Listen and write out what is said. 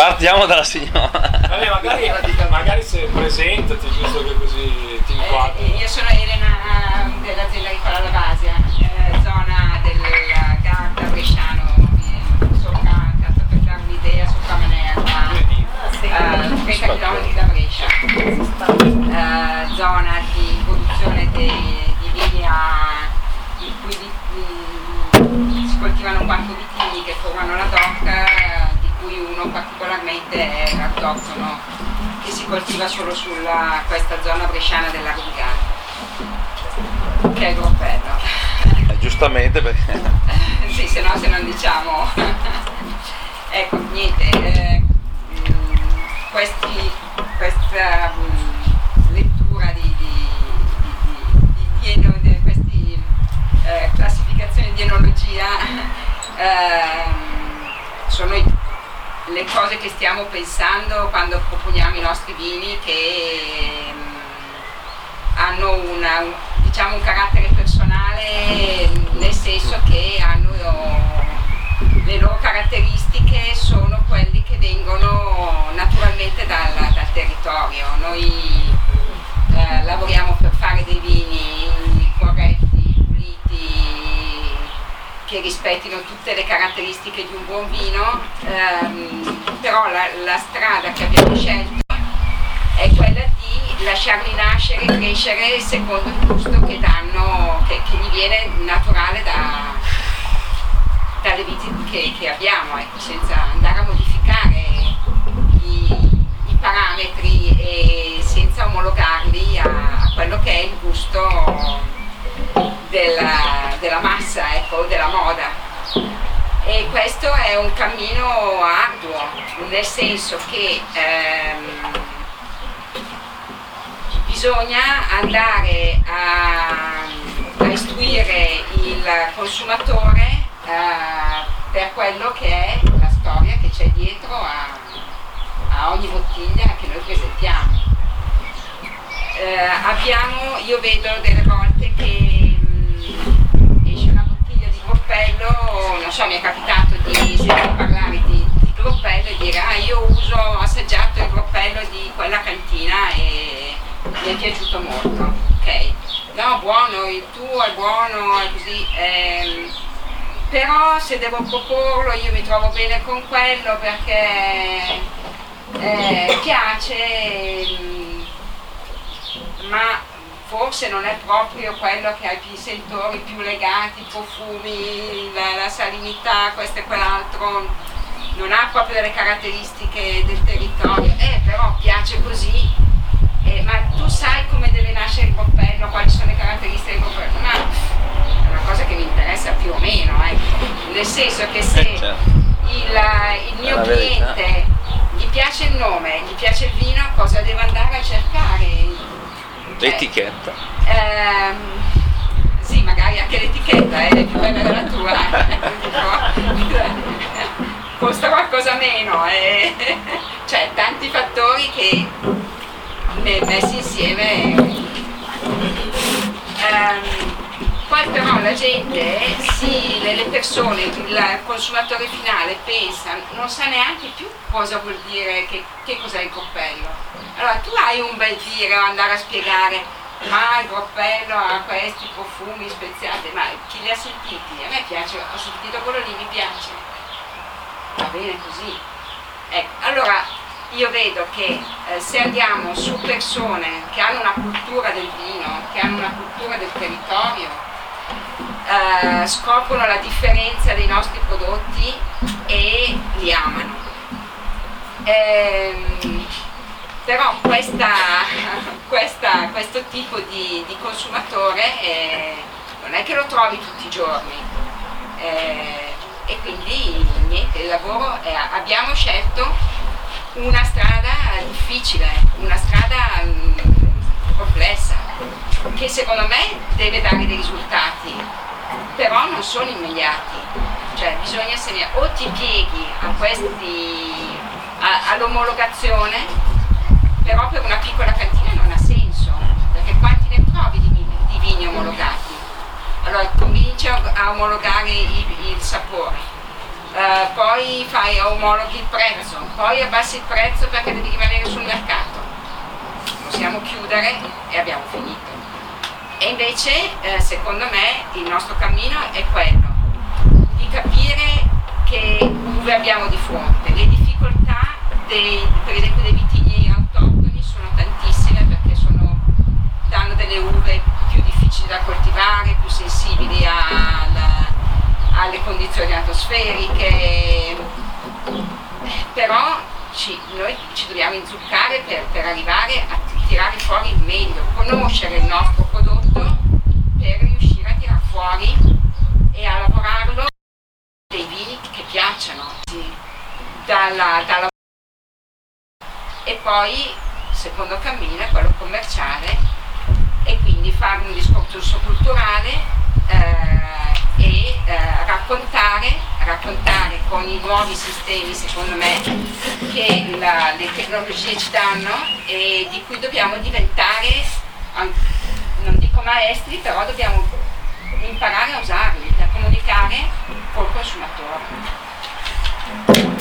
Partiamo dalla signora. Vabbè, magari se presentati, giusto che così ti inquadri. Io sono Elena dell'azienda Agricola Lavasia, zona del Garda Bresciano, sopra, tanto per dare un'idea, sopra Manerba, 30 km da Brescia, zona di produzione di vini in cui si coltivano 4 vitigni che formano la DOC, di cui uno particolarmente è l'autoctono che si coltiva solo su questa zona bresciana del lago di Garda, che è il Groppello. Giustamente perché... Sì, se non diciamo. Ecco, niente, questa lettura di queste classificazioni di enologia sono le cose che stiamo pensando quando proponiamo i nostri vini, che hanno un carattere personale, nel senso che hanno le loro caratteristiche, sono quelli che vengono naturalmente dal territorio. Noi lavoriamo per fare dei vini corretti, puliti, che rispettino tutte le caratteristiche di un buon vino, però la strada che abbiamo scelto è quella di lasciarli nascere e crescere secondo il gusto che danno, che gli viene naturale dalle viti che abbiamo, ecco, senza andare a modificare i parametri e senza omologarli a quello che è il gusto della massa, ecco, della moda. E questo è un cammino arduo, nel senso che bisogna andare a istruire il consumatore per quello che è la storia che c'è dietro a ogni bottiglia che noi presentiamo. Io vedo delle volte che esce una bottiglia di Groppello, non so, mi è capitato di sentire parlare di Groppello e dire io ho assaggiato il Groppello di quella cantina e mi è piaciuto molto, ok? No, buono, il tuo è buono, è così, però se devo proporlo io mi trovo bene con quello perché piace, ma forse non è proprio quello che ha i sentori più legati, i profumi, la salinità, questo e quell'altro, non ha proprio delle caratteristiche del territorio, però piace così. Ma tu sai come deve nascere il Groppello, quali sono le caratteristiche del Groppello? Ma è una cosa che mi interessa più o meno, nel senso che se il mio cliente gli piace il nome, gli piace il vino, cosa deve andare a cercare? L'etichetta. Sì, magari anche l'etichetta è più bella della tua, costa qualcosa meno, cioè tanti fattori che messi insieme. Poi però la gente, le persone, il consumatore finale pensa, non sa neanche più cosa vuol dire, che cos'è il Groppello. Allora tu hai un bel dire andare a spiegare, ma il Groppello ha questi profumi speziati, ma chi li ha sentiti? A me piace, ho sentito quello lì, mi piace, va bene così. Ecco, allora io vedo che se andiamo su persone che hanno una cultura del vino, che hanno una cultura del territorio, scoprono la differenza dei nostri prodotti e li amano. Però questo tipo di consumatore non è che lo trovi tutti i giorni, e quindi niente, il lavoro abbiamo scelto una strada difficile, una strada complessa, che secondo me deve dare dei risultati, però non sono immediati, cioè bisogna o ti pieghi all'omologazione, però per una piccola cantina non ha senso, perché quanti ne trovi di vini omologati? Allora cominci a omologare il sapore, poi omologhi il prezzo, poi abbassi il prezzo perché devi rimanere sul mercato, possiamo chiudere e abbiamo finito. E invece secondo me il nostro cammino è quello di capire che uve abbiamo di fronte. Le difficoltà per esempio dei vitigni autoctoni sono tantissime perché danno delle uve più difficili da coltivare, più sensibili alle condizioni atmosferiche, però noi ci dobbiamo inzuccare per arrivare a tirare fuori il meglio, conoscere il nostro prodotto per riuscire a tirar fuori e a lavorarlo dei vini che piacciono e poi il secondo cammino è quello commerciale e quindi fare un discorso culturale e raccontare con i nuovi sistemi, secondo me, che le tecnologie ci danno e di cui dobbiamo diventare, non dico maestri, però dobbiamo imparare a usarli, a comunicare col consumatore.